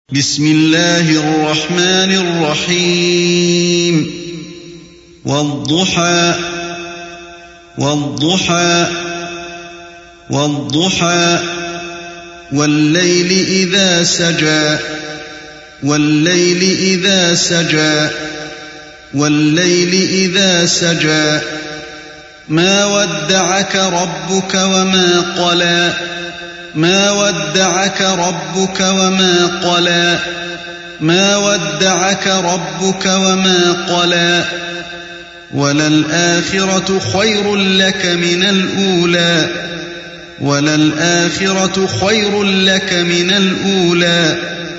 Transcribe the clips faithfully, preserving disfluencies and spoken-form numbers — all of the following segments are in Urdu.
بسم الله الرحمن الرحيم والضحى والضحى والضحى والليل إذا سجى والليل إذا سجى والليل إذا سجى ما ودعك ربك وما قلى ما ودعك ربك وما قلى ما ودعك ربك وما قلى وللآخرة خير لك من الأولى وللآخرة خير لك من الأولى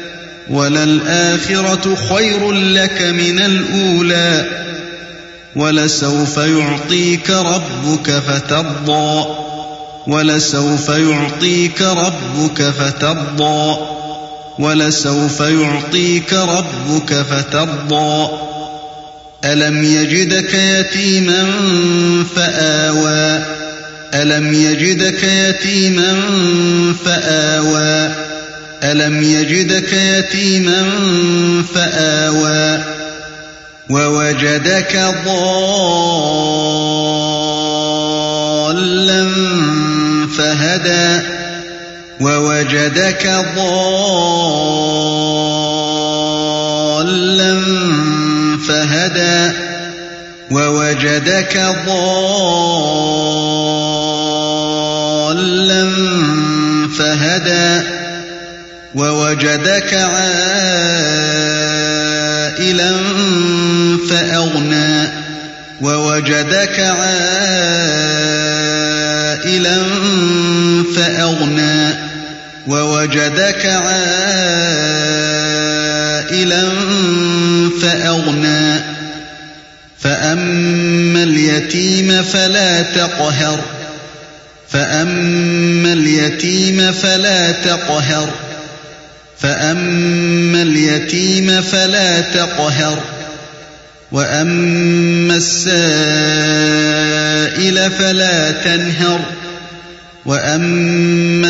وللآخرة خير لك من الأولى ولسوف يعطيك ربك فترضى ولسوف يعطيك ربك فترضى ولسوف يعطيك ربك فترضى ألم يجدك يتيما فآوى ألم يجدك يتيما فآوى ألم يجدك يتيما فآوى ووجدك ضالا فهدى ووجدك ضالا فهدى ووجدك ضالا فهدى ووجدك عائلا فأغنى ووجدك عائلا فأغنى ووجدك عائلا فأغنى فأما اليتيم فلا تقهر فأما اليتيم فلا تقهر فأما اليتيم فلا تقهر وأما السائل فلا تنهر وأما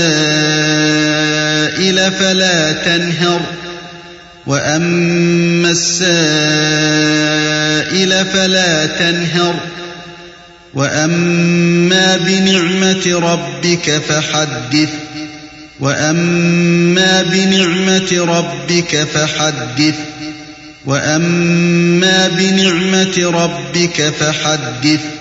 السائل فلا تنهر وأما السائل فلا تنهر وأما بنعمة ربك فحدث وأما بنعمة ربك فحدث وأما بنعمة ربك فحدث